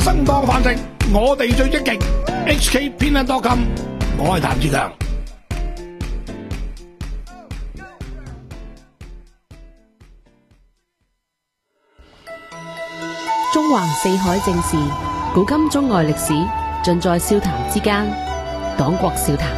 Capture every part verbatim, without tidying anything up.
生當飯食，我哋最積極。H K 偏袒多金，我係譚志強。 中橫四海正事，古今中外歷史，盡在笑談之間。黨國笑談。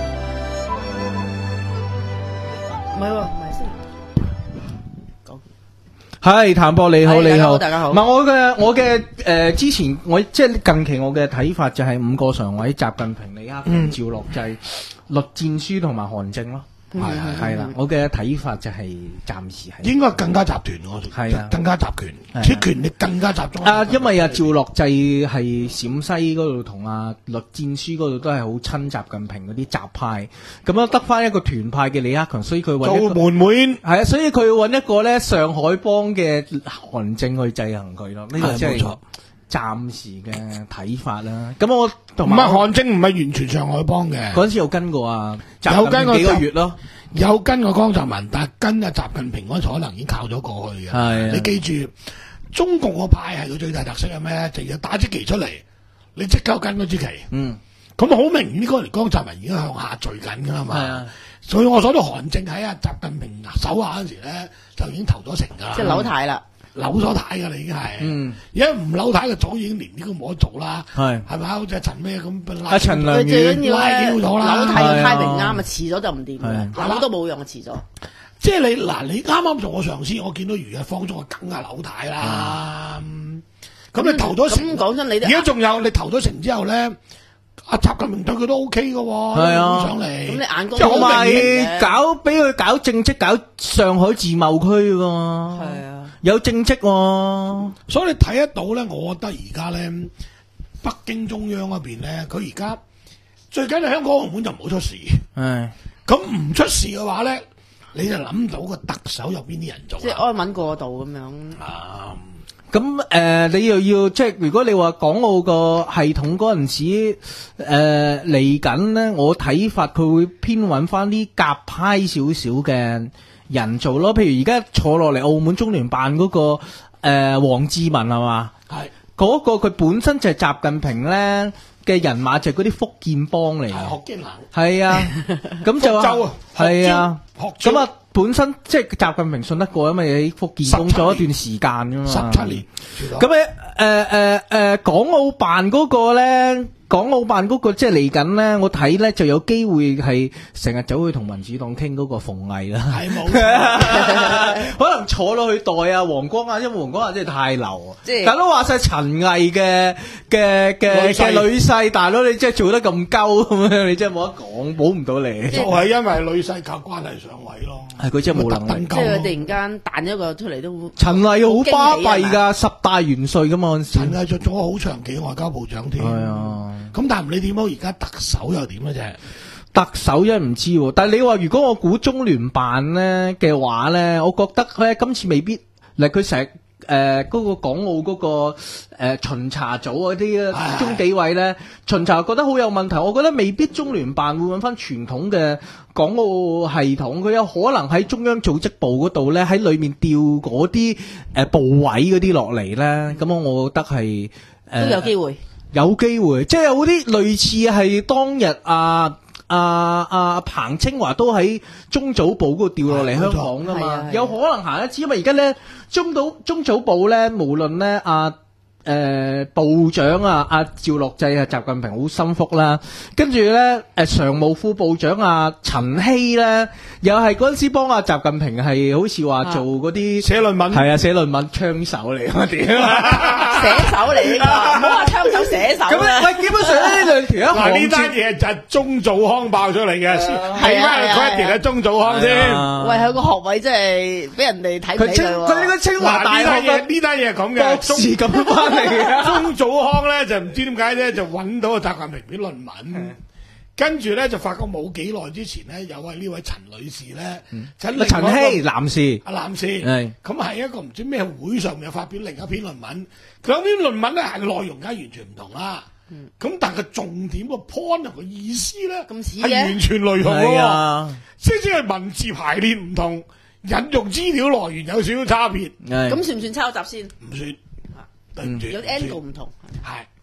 唔係喎，唔係先講。 係譚博你好， 係你好， 大家好唔係我嘅我嘅誒，之前我即係近期我嘅睇法就係五個常委：習近平、李克強、 嗯趙樂際、栗戰書同埋韓正咯。 係係係啦，我嘅睇法就係暫時係應該更加集團我係啊更加集權， 係啊啲權力更加集中。 啊，因為阿趙樂際係陝西嗰度同阿栗戰書嗰度都係好親習近平嗰啲習派，咁樣得翻一個團派嘅李克強，所以佢揾一做個門面。 係啊，所以佢要揾一個咧上海幫嘅韓正去制衡佢咯，呢個即係係冇錯暫時嘅睇法啦。咁我唔同埋係韓正唔係完全上海幫嘅， 嗰陣時有跟過啊，習有跟過近平幾個月咯。 有跟過江澤民，但係跟阿習近平嗰陣可能已經靠咗過去嘅。 係啊你記住，中共個派係佢最大特色係咩？就要打支旗出嚟，你即刻跟嗰支旗。 嗯， 咁好明顯，嗰年江澤民已經向下墜緊㗎啦嘛。 係啊， 所以我所到韓正喺阿習近平手下嗰陣時咧，就已經投咗成㗎啦。 即係扭軚啦。 扭咗軚㗎啦，已經係。 嗯， 而家唔扭軚嘅早已經連呢個冇得做啦。 係係咪啊？好似阿陳咩咁拉阿陳良佢最緊宇要咧， 拉扭咗啦軚嘅係啊 timing 啱啊，遲咗就唔掂係嘅，扭都冇用，遲咗。 即係你嗱，你啱啱做我上司，我見到如日方中，我梗係扭軚啦。咁你投咗成， 咁講真，你而家仲有你投咗成之後咧，阿習近平對佢都 O K 嘅喎， 係啊上嚟。 咁你眼光即係好同埋明顯嘅搞俾佢搞政績，搞上海自貿區㗎嘛。 係啊。 有政績喎。 所以你睇得到咧，我覺得而家咧，北京中央嗰邊咧，佢而家最緊要香港澳門就唔好出事。 係咁唔出事嘅話咧，你就諗到個特首有邊啲人做即係啊？ 安穩過渡咁樣。 啊咁誒、呃，你又要即係如果你話港澳個系統嗰陣時，誒嚟緊咧，我睇法佢會偏揾翻啲鴿派少少嘅人做咯。譬如而家坐落嚟澳門中聯辦嗰、那個誒、呃、黃志文係嘛？ 係嗰、個佢本身就係習近平咧嘅人馬，就係嗰啲福建幫嚟係嘅。 學經冷， 係啊，咁就福州啊係啊， 學招咁啊，本身即係習近平信得過，因為喺福建工作一段時間噶嘛， 十七年。 咁咧，誒誒誒，港澳辦嗰個咧，港澳辦嗰個即係嚟緊咧，我睇咧就有機會係成日走去同民主黨傾嗰個馮毅啦， 係冇錯。 可能坐落去代啊黃光亞，因為黃光亞真係太流啊， 即係大佬話晒陳毅嘅嘅嘅女婿嘅女婿，大佬你真係做得咁鳩咁樣，你真係冇得講，保唔到你。 就係因為女婿靠關係上位咯。 係佢真係冇能力即係佢突然間彈咗個出嚟都好。 陳毅好巴閉㗎。 噶，十大元帥噶嘛嗰陣時。 陳毅做咗好長期外交部長添。 係啊， 咁但係唔理點好，而家特首又點嘅啫？ 特首真係唔知喎，但係你話如果我估中聯辦咧嘅話咧，我覺得咧今次未必，嗱佢成日誒嗰個港澳嗰、個誒、呃、巡查組嗰啲唉中紀委咧巡查覺得好有問題，我覺得未必中聯辦會揾翻傳統嘅港澳系統，佢有可能喺中央組織部嗰度咧喺裏面調嗰啲誒部委嗰啲落嚟咧，咁我覺得係誒、呃、 都有機會。 有機會，即係有啲類似係當日啊啊啊彭清華都喺中組部嗰度調落嚟香港噶嘛， 係啊係啊有可能行一次，因為而家咧中組中組部咧，無論咧啊誒、呃、部長啊阿趙樂際啊習近平好心腹啦，跟住咧誒常務副部長啊陳希咧，又係嗰陣時幫阿習近平係好似話做嗰啲寫論文係啊寫論文槍手嚟啊屌！ 寫手嚟㗎，唔好話槍手寫手咁啦。 喂，基本上呢兩條一嗱行呢單嘢就係鍾祖康爆出嚟嘅，係係啊咩？佢一條係鍾祖康先。 喂，佢個學位真係俾人哋睇唔佢清起佢喎。 佢呢個清華嗱大呢單嘢學嘅呢單嘢係咁博嘅， 士咁翻嚟嘅。 鍾祖康咧就唔知點解咧就揾到個習近平啲論文，跟住咧就發覺冇幾耐之前咧有位呢位陳女士咧，就另外一個陳希男士阿男士， 係咁係一個唔知咩會上面有發表另一篇論文，佢嗰篇論文咧係內容梗係完全唔同啦。咁但係重點個 point 同個意思咧， 咁似嘅係完全雷同係喎。 啊， 即係文字排列唔同，引用資料來源有少少差別， 係咁算唔算抄襲先？ 唔算。對唔住， 有啲 angle 唔同。 係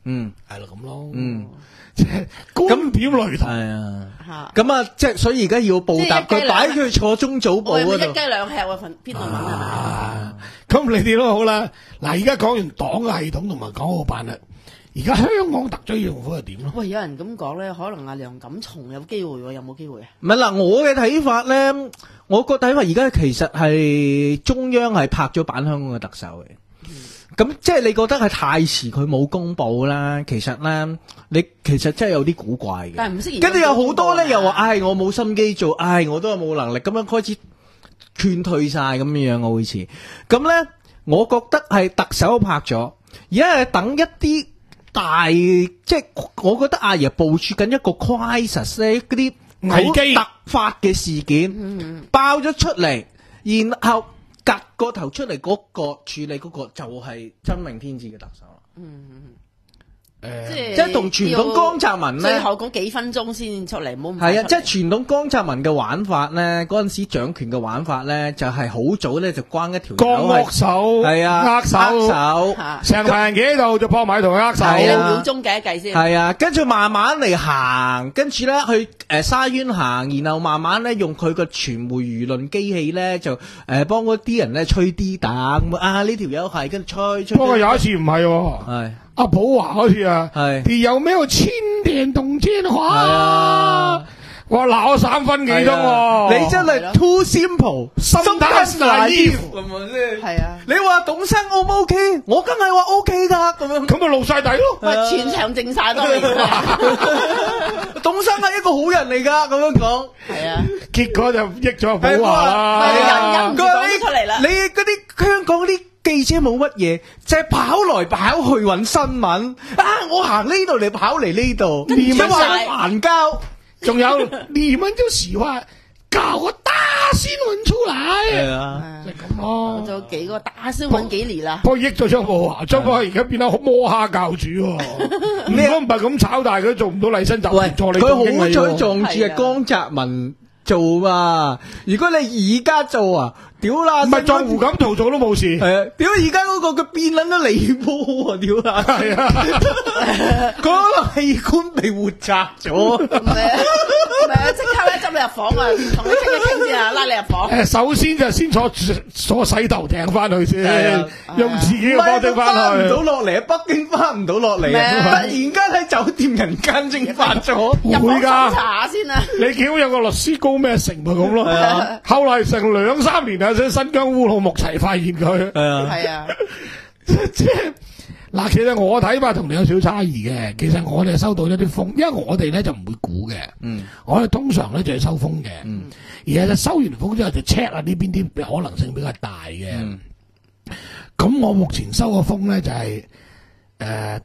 嗯， 係咯咁咯， 嗯， 即係觀點雷同。 係啊。 嚇。 咁啊，即係所以而家要報答佢， 即係一雞兩擺佢坐中早報我係咪嗰度。 一雞兩吃啊？份篇論文係咪？ 啊，咁你哋都好啦。嗱，而家講完黨嘅系統同埋港澳辦啦，而家香港特區政府係點咯？ 喂，有人咁講咧，可能阿梁錦松有機會喎，有冇機會啊？ 唔係嗱，我嘅睇法咧，我個睇法而家其實係中央係拍咗板香港嘅特首嘅。咁即係你覺得係太遲，佢冇公佈啦。其實咧，你其實真係有啲古怪嘅。 但係唔適宜。 跟住有好多咧，又話唉，我冇心機做，唉，我都係冇能力，咁樣開始勸退晒咁樣樣，我好似咁咧。我覺得係特首拍咗，而家係等一啲大，即係我覺得阿爺部署緊一個 crisis 咧，嗰啲危機突發嘅事件、嗯、爆咗出嚟，然後夾個頭出嚟嗰個處理嗰個就係真命天子嘅特首啦。 嗯誒， 即即係同傳統江澤民咧， 最後嗰幾分鐘先出嚟，唔好唔係啊！即係傳統江澤民嘅玩法咧，嗰陣時掌權嘅玩法咧，就係好早咧就關一條江握手， 係啊， 握手， 握手， 成排人企喺度就撲埋同佢握手， 係兩秒鐘計一計先。 係啊，跟住慢慢嚟行，跟住咧去誒沙灣行，然後慢慢咧用佢個傳媒輿論機器咧就誒幫嗰啲人咧吹啲膽啊！呢條友係跟住吹吹。 不過有一次唔係喎， 係。 阿寶華嗰次啊， 係有咩千電動天花？ 係啊， 我鬧咗三分幾鐘喎， 你真係 too simple，sometimes naive 咁啊先。 係啊， 你話董生 O 唔 OK？我梗係話 OK 噶，咁樣咁咪露晒底咯。 喂，全場靜晒當然。 董生係一個好人嚟噶，咁樣講。 係啊， 結果就益咗寶華啦。 人忍唔住講出嚟啦。 你嗰啲香港嗰啲記者冇乜嘢，就係跑來跑去揾新聞啊！我行呢度嚟跑嚟呢度， 你想話我煩交， 仲有你們就喜歡搞個大新聞出嚟， 係啊， 就咁咯。 做幾個大新聞幾年啦， 不過益咗張寶華，張寶華而家變得摸蝦教主喎。如果唔係咁炒大，佢做唔到麗新集團助理佢總經理喎。 好彩撞住係江澤民做嘛，如果你而家做啊，屌啦！ 唔係撞胡錦濤做都冇事。 係啊，屌而家嗰個佢變撚咗離譜啊！屌啦， 係啊， 嗰個器官被活摘咗。 唔係啊，唔係啊，即刻咧執你入房啊，同你傾一傾先啊，拉你入房。 誒，首先就先坐坐洗頭艇翻去先，用自己嘅方式翻去。 唔到落嚟，北京翻唔到落嚟啊！突然間喺酒店人間蒸發咗， 入房會㗎審查先啊！ 你見有個律師高咩成咪咁咯？後來成兩三年啊，先新疆烏魯木齊發現佢。 係啊， 係啊， 即係嗱，其實我睇法同你有少少差異嘅。其實我哋收到一啲風，因為我哋咧就唔會估嘅。嗯，我哋通常咧就係收風嘅。嗯，而係就收完風之後就 check 下呢邊啲可能性比較大嘅。嗯，咁我目前收嘅風咧就係、是、誒、呃，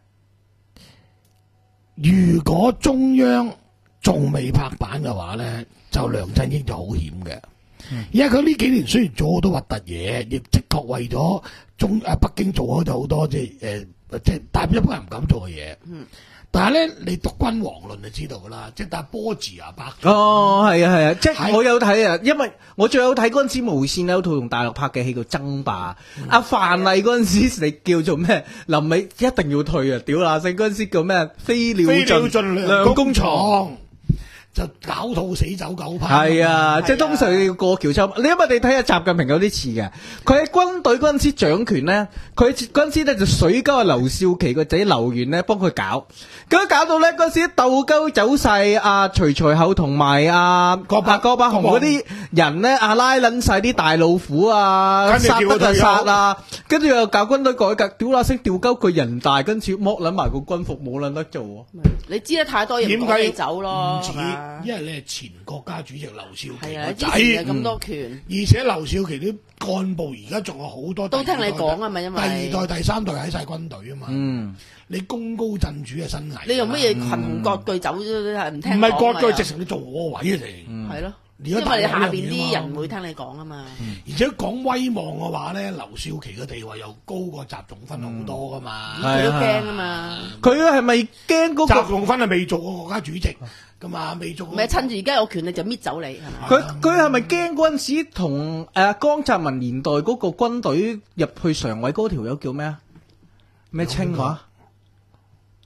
如果中央仲未拍板嘅話咧，就梁振英就好險嘅。因為佢呢幾年雖然做好多核突嘢，亦的確為咗中誒北京做開咗好多即係誒即係但係一般人唔敢做嘅嘢。嗯，但係咧你讀君王論就知道噶啦，即係但係波字啊拍。 哦，係啊係啊，即係我有睇啊，因為我最有睇嗰陣時無線有套同大陸拍嘅戲叫《爭霸》，阿范麗嗰陣時你叫做咩？臨尾一定要退啊！屌啦聲嗰陣時叫咩？飛鳥盡良弓藏。就搞到死走狗派，係啊！即係通常要過橋抽，你因為你睇下習近平有啲似嘅，佢喺軍隊嗰陣時掌權咧，佢嗰陣時咧就水溝阿劉少奇個仔劉源咧幫佢搞，咁搞到咧嗰陣時鬥鳩走晒阿徐才厚同埋阿郭伯郭伯雄嗰啲人咧，阿拉撚晒啲大老虎啊，殺得就殺啊，跟住又搞軍隊改革，屌啦聲調鳩佢人大，跟住剝撚埋個軍服冇撚得做。 你知得太多嘢，唔講你走咯。 因為你係前國家主席劉少奇個仔， 咁多權， 而且劉少奇啲幹部而家仲有好多都聽你講啊嘛，因為第二代、第三代喺晒軍隊啊嘛。嗯，你功高震主嘅生涯， 你用乜嘢群雄割據走咗係唔聽？ 唔係割據，直情你做我位啊你。係咯，因為你下邊啲人唔會聽你講啊嘛。而且講威望嘅話咧，劉少奇嘅地位又高過習仲勳好多噶嘛。 佢都驚啊嘛。 佢係咪驚嗰個習仲勳係未做過國家主席？噶嘛，未做。 咪趁住而家有權力就搣走你，係咪？ 佢佢係咪驚嗰陣時同誒江澤民年代嗰個軍隊入去常委嗰條友叫咩啊？咩清華？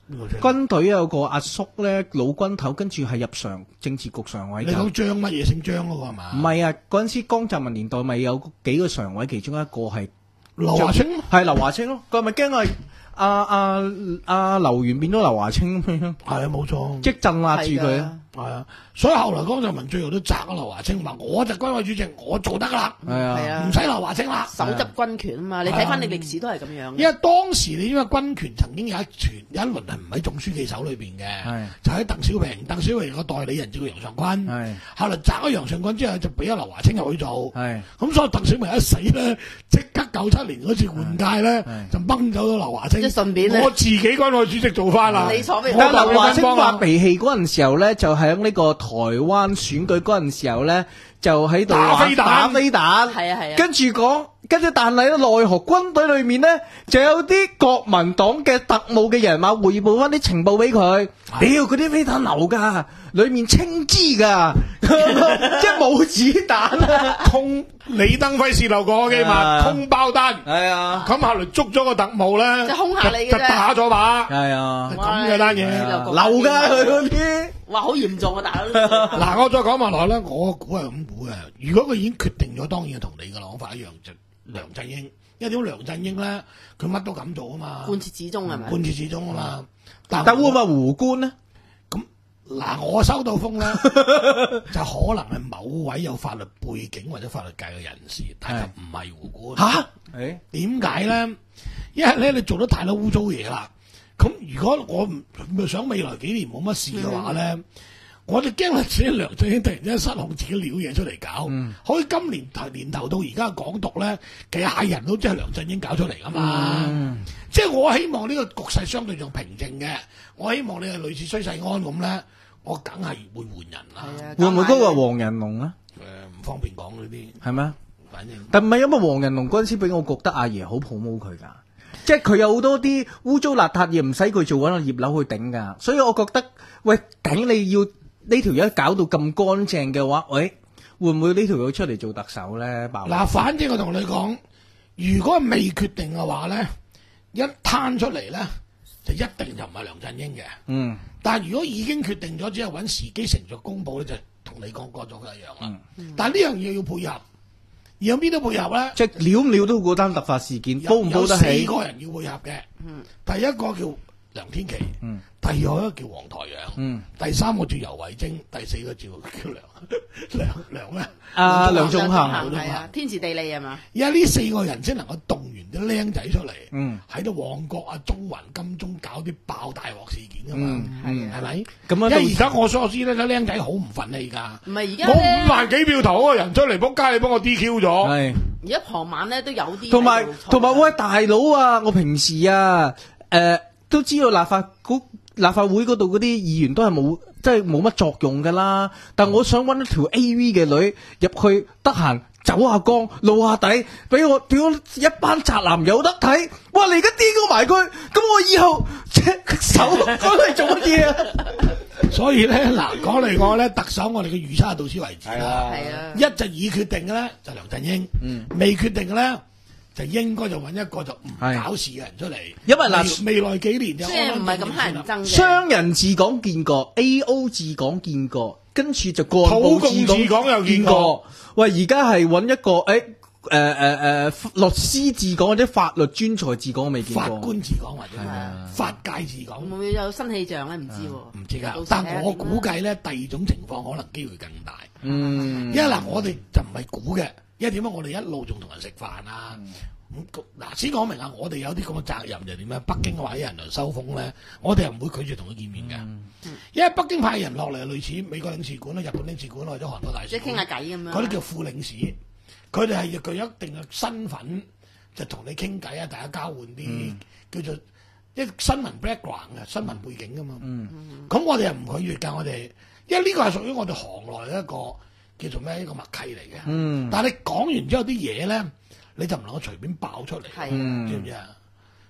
軍隊有個阿叔咧，老軍頭，跟住係入常政治局常委。 你講張乜嘢姓張嗰個係嘛？ 唔係啊，嗰陣時江澤民年代咪有幾個常委，其中一個係劉華清， 係劉華清咯。佢咪驚係阿阿阿劉源變咗劉華清咁樣？ 係啊，冇錯， 即鎮壓住佢啊！ 係啊，所以後來江澤民最後都責咗劉華清話：我就軍委主席，我做得噶啦， 係啊， 係啊唔使劉華清啦。 手執軍權啊嘛，你睇翻你歷史都係咁樣嘅。 因為當時你因為軍權曾經有一團有一輪係唔喺總書記手裏邊嘅， 係就喺鄧小平，鄧小平個代理人叫楊尚昆， 係後來責咗楊尚昆之後就俾咗劉華清入去做， 係咁所以鄧小平一死咧，即刻九七年嗰次換屆咧係就掹走咗劉華清， 即係順便咧我自己軍委主席做翻啦。 你所謂但係劉華清幫發脾氣嗰陣時候咧，就喺呢個台灣選舉嗰陣時候咧，就喺度打飛彈打飛彈， 係啊係啊跟住講，跟住但係咧，奈何軍隊裏面咧就有啲國民黨嘅特務嘅人馬匯報翻啲情報俾佢，屌嗰啲飛彈流㗎，裏面青枝㗎，即係冇子彈啊！ 空李登輝泄露過嘅機密， 啊空包單。 係啊， 咁後來捉咗個特務咧， 即係兇下你嘅啫就打咗把， 係啊， 咁嘅單嘢。 哇流㗎佢嗰啲。 哇，好嚴重啊，大佬！ 嗱，我再講埋落咧，我估係咁估嘅。如果佢已經決定咗，當然同你嘅諗法一樣，就梁振英。因為點梁振英咧，佢乜都敢做啊嘛， 貫徹始終係咪？ 貫徹始終啊嘛。但但會唔會胡官咧？ 咁嗱，我收到風咧，就可能係某位有法律背景或者法律界嘅人士，但係就唔係胡官。 吓？誒， 點解咧？因為咧，你做得太多污糟嘢啦。咁如果我唔唔想未來幾年冇乜事嘅話咧，嗯、我就驚自己梁振英突然之間失控，自己撩嘢出嚟搞。 嗯、 可以今年頭年頭到而家港獨咧，其實係人都知係梁振英搞出嚟噶嘛。 嗯、 即係我希望呢個局勢相對上平靜嘅，我希望你係類似衰世安咁咧，我梗係會換人啦。 啊會唔會嗰個黃仁龍啊？ 誒、呃，唔方便講呢啲， 係咩？ 反正但唔係因為黃仁龍嗰陣時俾我覺得阿爺好 promote 佢㗎。即係佢有好多啲污糟邋遢嘢唔使佢做，揾個葉劉去頂㗎，所以我覺得喂，頂你要呢條友搞到咁乾淨嘅話，喂，會唔會呢條友出嚟做特首咧？ 嗱，反正我同你講，如果未決定嘅話咧，一攤出嚟咧，就一定就唔係梁振英嘅。 嗯， 但係如果已經決定咗，只係揾時機成熟公佈咧，就同你講過咗嘅一樣啦。 嗯、 但係呢樣嘢要配合。而有邊都配合咧？ 即係料唔料到嗰單突發事件，煲唔煲得起？ 有四個人要配合嘅。嗯，第一個叫梁天琦。嗯，第二個叫黃台仰。嗯，第三個叫游蕙禎，第四個叫叫梁梁梁咩？ 啊，梁頌恆係啊，天時地利係嘛？ 而家呢四個人先能夠動員啲僆仔出嚟。 嗯， 喺度旺角啊、中環、金鐘搞啲爆大鑊事件㗎嘛。 嗯， 係咪？ 咁因為而家我所知咧，啲僆仔好唔忿氣㗎。 唔係而家我五萬幾票投嗰個人出嚟，仆街你幫我 D Q 咗。 係。 而家傍晚咧都有啲， 同埋同埋喂大佬啊！我平時啊，誒、呃、都知道立法局立法會嗰度嗰啲議員都係冇即係冇乜作用噶啦。但我想揾一條 A V 嘅女入去，得閒走下光露下底，俾我俾我一班宅男有得睇。哇！你而家 D Q 埋佢，咁我以後手講嚟做乜嘢啊？ 所以咧，嗱講嚟講咧，特首我哋嘅預測到此為止啦。 係啊， 一就已決定嘅咧就梁振英，嗯、未決定嘅咧就應該就揾一個就唔搞事嘅人出嚟。 因為嗱， 未來幾年就即係唔係咁乞人憎嘅。 商人治港見過 ，A O 治港見過，跟住就幹部土共治港又見過。 喂，而家係揾一個誒。誒誒誒，律師治港或者法律專才治港，我未見過。 法官治港或者法界治港， 會唔會有新氣象咧？唔知喎。 唔知㗎，但我估計咧，第二種情況可能機會更大。 嗯， 因為嗱，我哋就唔係估嘅，因為點解我哋一路仲同人食飯啊？咁嗱，先講明啊，我哋有啲咁嘅責任就點咧？北京話啲人嚟收風咧，我哋係唔會拒絕同佢見面嘅。因為北京派人落嚟，類似美國領事館啦、日本領事館或者韓國大使， 即係傾下偈咁樣。 嗰啲叫副領事。佢哋係具有一定嘅身份，就同你傾偈啊，大家交換啲、嗯、叫做一新聞 background 嘅新聞背景噶嘛。咁、嗯、我哋又唔拒絕㗎，我哋因為呢個係屬於我哋行內一個叫做咩一個默契嚟嘅。嗯、但係你講完之後啲嘢咧，你就唔能夠隨便爆出嚟， 係、 知唔知啊？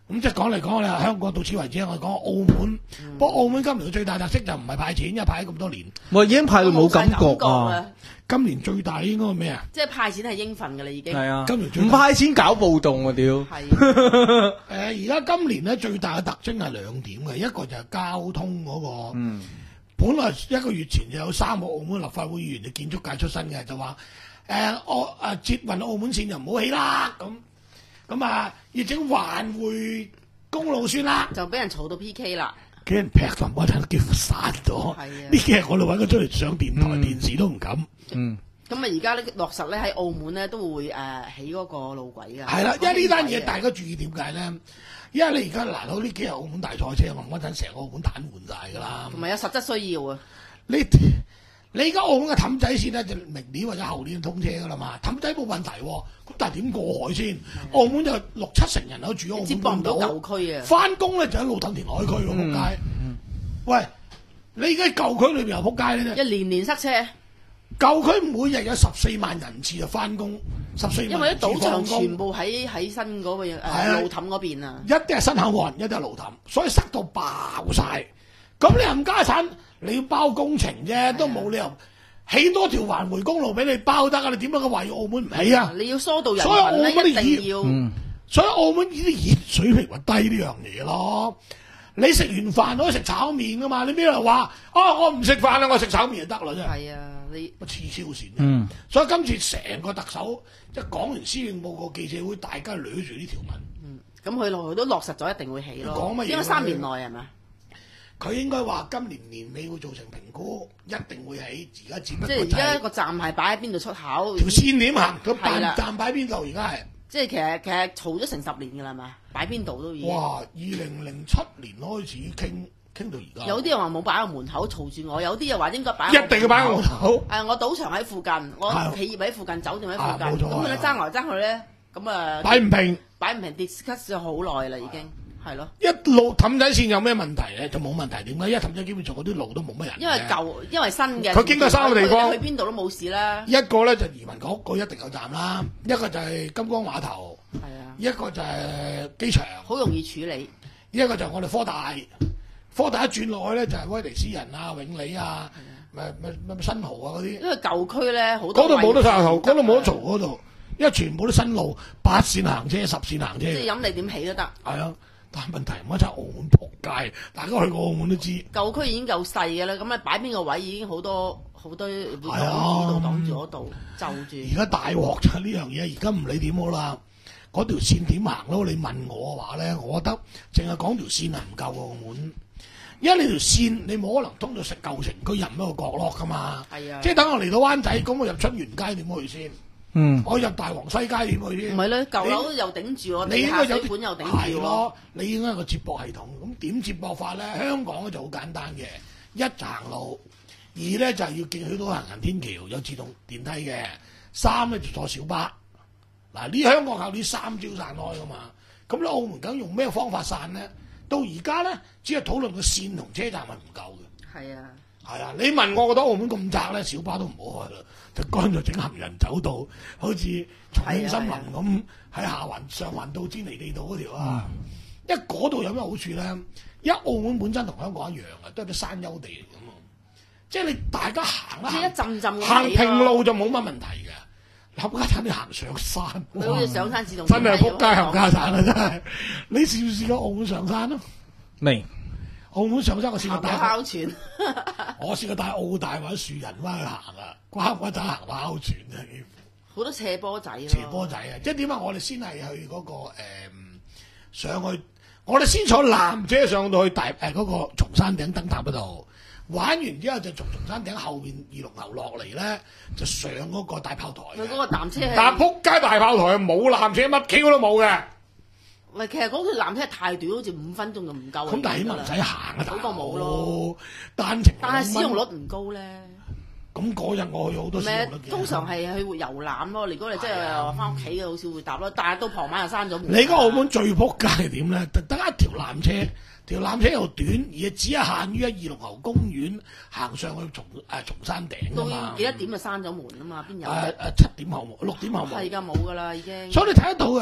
咁即係講嚟講去，香港到此為止，我哋講澳門。 嗯不過澳門今年嘅最大特色就唔係派錢，因為派咗咁多年。 我已經派到冇感覺啊！ 啊！ 今年最大應該係咩啊？ 即係派錢係應份㗎啦，已經。 係啊， 今年最唔派錢搞暴動啊！屌， 係誒而家今年咧最大嘅特徵係兩點嘅，一個就係交通嗰、個。 嗯， 本來一個月前就有三個澳門立法會議員嘅建築界出身嘅，就話誒我誒捷運澳門線就唔好起啦，咁咁啊要整環迴公路算啦， 就俾人嘈到 P K 啦。 俾人劈咗嗰陣幾乎散咗。 係啊呢幾日我哋揾佢出嚟上電台、 嗯電視都唔敢。 嗯， 咁啊，而家咧落實咧喺澳門咧都會誒起嗰個路軌㗎。 係啦，因為呢單嘢大大家注意點解咧？因為你而家嗱到呢幾日澳門大賽車，我嗰陣成個澳門癱瘓晒㗎啦。 同埋有實質需要啊。 你你而家澳門嘅氹仔線咧，就明年或者後年通車㗎啦嘛。氹仔冇問題喎，咁但係點過海先？澳門就六七成人口住喺澳接駁唔到門半島， 舊區啊。 翻工咧就喺路氹填海區喎，仆街！喂，你而家舊區裏邊又仆街咧啫。 一年年塞車， 舊區每日有十四萬人次就翻工，十四因為啲萬人次賭場放工， 全部喺喺新嗰個誒啊路氹嗰邊啊。 一啲係新口岸，一啲係路氹，所以塞到爆晒。咁你冚家產，你要包工程啫，都冇理由起多條環迴公路俾你包得啊！你點解佢話要澳門唔起啊？ 你要疏導人所以澳群咧， 門啲一定要。 嗯， 所以澳門呢啲熱水平咪低呢樣嘢咯。你食完飯可以食炒面噶嘛？你邊度話啊？我唔食飯啦，我食炒面就得啦啫。 係啊，你乜黐超線？ 嗯， 所以今次成個特首即係講完施政報告記者會，大家捋住呢條文。 嗯，咁佢落去都落實咗，一定會起咯。 講乜嘢應該三年內係咪？ 佢應該話今年年尾會做成評估，一定會起。而家只不過即係而就係家個站係擺喺邊度出口？ 條線點行，佢係啦辦站擺邊度？而家係即係其實其實嘈咗成十年㗎啦，係咪？擺邊度都已經。 哇！二零零七年開始傾傾到而家， 有啲人話冇擺喺門口嘈住我，有啲又話應該擺喺一定要擺喺門口。 誒，我賭場喺附近，我係企業喺附近，酒店喺啊冇錯附近，咁佢咧係爭來爭去咧，咁啊擺唔平， 擺唔平 discuss 咗好耐啦，已經係咯。 一路氹仔線有咩問題咧？就冇問題。點解？因為氹仔基本上嗰啲路都冇乜人嘅。 因為舊，因為新嘅， 佢經過三個地方去邊度都冇事啦。 一個咧就移民局，佢一定有站啦；一個就係金光碼頭， 係啊， 一個就係機場， 好容易處理。 一個就係我哋科大。科大一轉落去咧就係威尼斯人啊、永利啊、咩咩咩新濠啊嗰啲。 因為舊區咧好多嗰度冇得晒頭， 位嗰度冇得嘈嗰度，因為全部都新路，八線行車、十線行車。 即係飲你點起都得。 係啊，但係問題唔係真係澳門仆街，大家去過澳門都知。 舊區已經夠細嘅啦，咁咧擺邊個位已經好多好多會擋住係啊呢度擋住嗰度，就住。 而家大鑊就係呢樣嘢，而家唔理點好啦，嗰條線點行咯？你問我嘅話咧，我覺得淨係講條線係唔夠澳門，因為你條線你冇可能通到食舊城區任一個角落噶嘛。 係啊， 即係等我嚟到灣仔，咁我入春園街點去先？ 嗯， 我入大王西街點去先？ 唔係咧，舊樓又頂住我，地下你應該有水管又頂係住喎。 咯，你應該有個接駁系統。咁點接駁法咧？香港咧就好簡單嘅，一就行路，二咧就係要見許多行人天橋有自動電梯嘅，三咧就坐小巴。嗱，呢香港靠呢三招散開噶嘛。咁咧澳門梗用咩方法散咧？到而家咧，只係討論個線同車站係唔夠嘅。 係啊， 係啊，你問我覺得澳門咁窄咧，小巴都唔好開啦，就乾脆整行人走道，好似重慶森林咁喺下環上環道堅尼地道嗰條啊。因為嗰度有咩好處咧？因為澳門本身同香港一樣啊，都係啲山丘地嚟㗎嘛。即係你大家行一即係行一陣陣咁行起咯平路就冇乜問題嘅。冚家產你行上山， 佢好似上山自動真係撲街電梯冚家產啊！真係，你試唔試過澳門上山啊？ 未， 澳門上山我試過行帶到哮喘， 我試過帶澳大或者樹人翻去行啊，瓜瓜仔行跑船啊， 好多斜坡仔咯。 斜坡仔啊！即係點解我哋先係去嗰、個、嗯、上去，我哋先坐纜車上到去大誒嗰、個松山頂燈塔嗰度，玩完之後就從松山頂後邊二龍喉落嚟咧，就上嗰個大炮台嘅。 佢嗰個纜車係， 但係撲街大炮台冇纜車，乜 Q 都冇嘅。 喂，其實嗰條纜車係太短，好似五分鐘就唔夠。 咁但係起碼唔使行啊，大嗰個冇咯佬。單程但係使用率兩蚊唔高咧。 咁嗰日我去好多使用咩率嘅？ 通常係去遊覽咯。如果你真係話翻屋企嘅，好少會搭咯。但係到傍晚又閂咗門。 你而家澳門最撲街係點咧？得得一條纜車，條纜車又短，而只係限於喺二龍喉公園行上去松誒松山頂到㗎嘛。 幾多點就閂咗門啊嘛？邊有？ 誒誒七點後冇，六點後冇。 係㗎，冇㗎啦已經。 所以你睇得到嘅，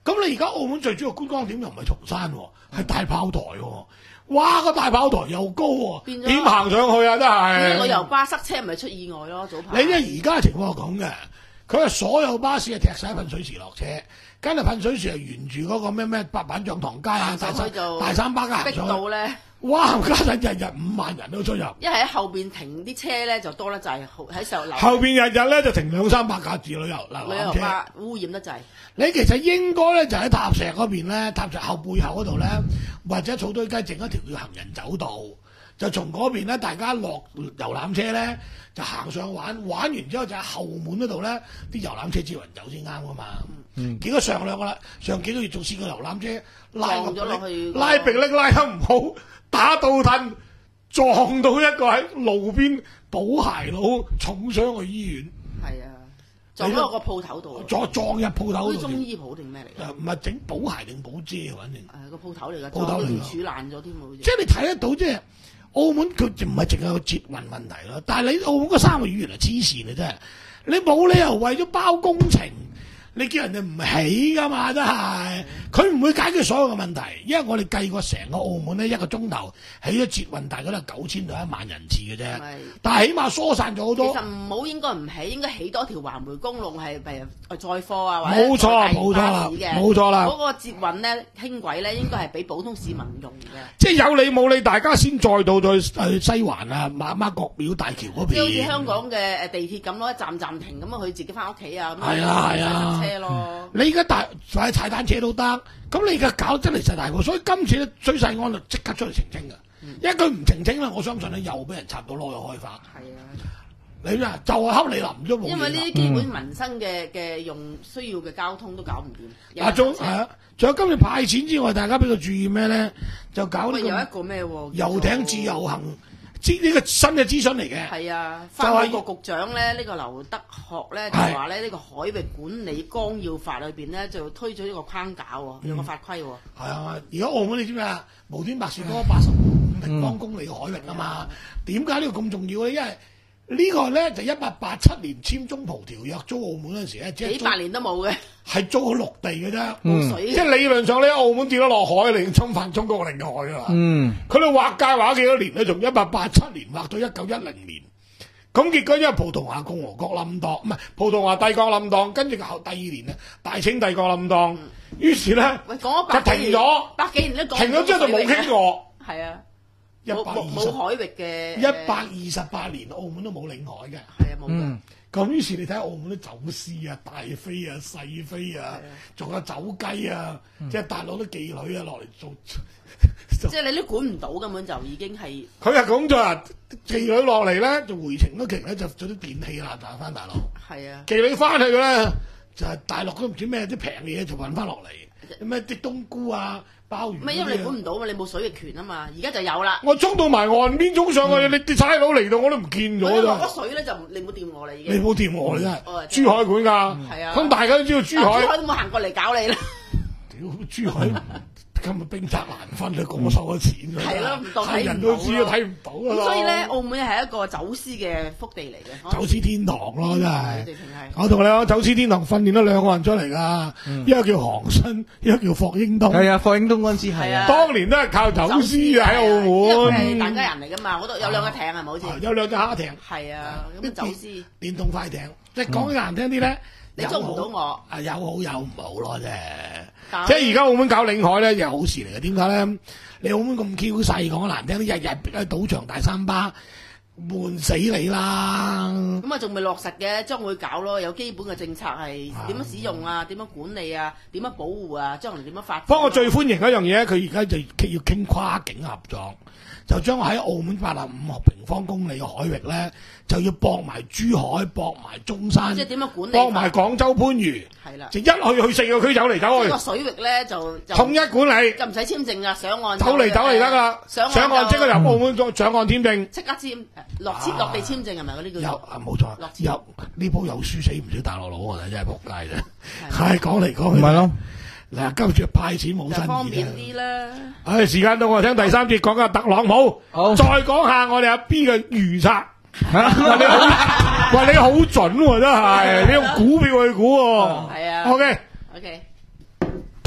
咁你而家澳門最主要觀光點又唔係松山喎，係大炮台喎。哇！個大炮台又高喎， 變咗點行上去啊？真係旅遊巴塞車咪出意外咯，早排。 你即係而家嘅情況係咁嘅，佢係所有巴士係踢晒喺噴水池落車，跟住噴水池係沿住嗰個咩咩八板象塘街啊、大三上去就大三巴街行逼上去。 到咧， 哇！家陣日日五萬人都出入， 一係喺後邊停啲車咧就多得滯，喺上樓後邊日日咧就停兩三百架自旅遊嗱旅遊纜車。 巴污染得滯。 你其實應該咧就喺塔石嗰邊咧，塔石後背後嗰度咧，或者草堆街整一條叫行人走道，就從嗰邊咧大家落遊覽車咧就行上玩，玩完之後就喺後門嗰度咧啲遊覽車接人走先啱噶嘛。嗯，結果上兩個啦，上幾個月仲試過遊覽車拉撞咗落去拉迫力拉得唔好，打倒褪撞到一個喺路邊補鞋佬重傷去醫院。 係啊，撞咗落個鋪頭度， 撞撞入鋪頭好似度添。 中醫鋪定咩嚟㗎？ 誒唔係整補鞋定補遮，反正。 誒個鋪頭嚟㗎， 鋪頭嚟㗎撞到條柱爛咗添喎，好似即。係你睇得到，即係澳門佢唔係淨係個捷運問題咯。但係你澳門嗰三個語言係黐線嘅真係，你冇理由為咗包工程，你叫人哋唔起㗎嘛，真係。佢唔會解決所有嘅問題，因為我哋計過成個澳門呢，一個鐘頭起咗捷運大概都係九千到一萬人次嘅啫。 係但係起碼疏散咗好多。 其實唔好應該唔起，應該起多條環迴公路係譬如載貨啊，或者冇錯啦載大冇錯啦巴士嘅冇錯啦嗰個捷運咧輕軌咧應該係俾普通市民用嘅。 即係有理冇理，大家先載到去去西環啊、馬媽閣廟大橋嗰邊。 即係好似香港嘅誒地鐵咁咯，一站站停咁啊，佢自己翻屋企啊，咁係啊係啊塞車咯。 你而家大或者踩單車都得，咁你而家搞真係實大鑊，所以今次咧崔世安就即刻出嚟澄清㗎，因為佢唔澄清咧，我相信咧又俾人插到攞去開花。 係啊， 你啊就係恰你淋咗冇嘢因為呢啲基本民生嘅嘅用需要嘅交通都搞唔掂。 啊，仲係係啊，仲有今日派錢之外，大家俾佢注意咩咧？就搞呢喂，有一個個咩喎？ 遊艇自由行，知呢個新嘅諮詢嚟嘅。 係啊， 就係發改局局長咧，呢個劉德學咧就話咧，呢個海域管理綱要法裏邊咧就推咗呢個框架喎，有個法規喎。 係啊，而家澳門你知唔知啊？無端白事嗰八十五平方公里嘅海域啊嘛，點解呢個咁重要咧？因為呢個咧就一八八七年簽中葡條約租澳門嗰陣時咧，即係租幾百年都冇嘅， 係租陸地嘅啫。 冇水嘅。 即係理論上咧，澳門跌咗落海，你已經侵犯中國領海㗎啦。 嗯， 佢哋劃界劃咗幾多年咧？從一八八七年劃到一九一零年。咁結果因為葡萄牙共和國冧檔，唔係葡萄牙帝國冧檔，跟住後第二年咧，大清帝國冧檔，於是咧喂，講咗就百幾年， 停咗， 百幾年都講唔到停咗之後就冇傾過。 係啊， 一百冇冇冇二海域嘅十一百二十八年，澳門都冇領海嘅。 係啊冇嘅。 嗯， 咁於是你睇下澳門啲走私啊、大飛啊、細飛啊，仲有走雞啊，即係大陸啲妓女啊落嚟做。 即係你都管唔到，根本就已經係佢係講咗啊，妓女落嚟咧，就回程嗰期咧就做啲電器啦，就翻大陸。 係啊， 妓女翻去咧，就係大陸都唔知咩啲平嘅嘢就運翻落嚟，咩啲冬菇啊、鮑魚嗰啲啊。 咩因為你管唔到嘛，你冇水域權啊嘛，而家就有啦。 我衝到埋岸邊衝上去，你啲差佬嚟到我都唔見咗我一落咋。 咗水咧就唔你冇掂我啦已經。 你冇掂我你真哦係，珠海管㗎。 係啊咁大家都知道珠但海珠。海都冇行過嚟搞你啦。 屌珠海今日兵窄難分啊，個個收咗錢㗎。 係咯唔當睇唔到係人都知都睇唔到㗎啦。 所以咧，澳門係一個走私嘅福地嚟嘅。 走私天堂咯，真係。 直情係。 我同你講，走私天堂訓練咗兩個人出嚟㗎，一個叫韓新，一個叫霍英東。 係啊，霍英東嗰陣時係啊係啊， 當年都係靠走私嘅喺澳門。 因為係大家人嚟㗎嘛，好多有兩個艇係咪好似？ 啊有兩隻蝦艇， 係啊，咁走私。 電動快艇。即係講得難聽啲咧， 你捉唔到我。 啊，有好有唔好咯，啫。 搞即係而家澳門搞領海咧，又係好事嚟嘅。點解咧？你澳門咁 Q 細，講得難聽啲，日日喺賭場大三巴，悶死你啦！ 咁啊，仲未落實嘅，將會搞咯。有基本嘅政策係點樣使用啊？點樣管理啊？點樣保護啊？將來點樣發展啊？ 不過我最歡迎一樣嘢，佢而家就要傾跨境合作，就將喺澳門八十五平方公里嘅海域咧，就要駁埋珠海、駁埋中山， 即係點樣管理？ 駁埋廣州番禺， 係啦。 就一去去四個區走嚟走去， 呢個水域咧就就統一管理， 就唔使簽證啊，上岸走嚟走嚟得啦。 上上岸即刻入澳門做上岸簽證。 即刻簽落簽落地簽證係咪嗰啲叫做？ 有啊，冇錯落，簽有呢鋪有輸死唔少大陸佬，我覺得真係仆街啫。係講嚟講去， 咪咯。 嗱，今次派錢冇新就方便意啲啦。 唉，時間到我聽第三節講下特朗普， 好再講下我哋阿 B 嘅預測。喂，你好，喂，你好準喎，真係，你用股票去估喎。 係啊。 OK。 OK。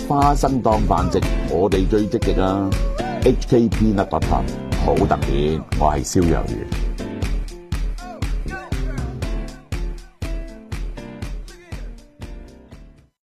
花生當飯食，我哋最積極啊！H K Peanut Butter 好特別，我係蕭若元。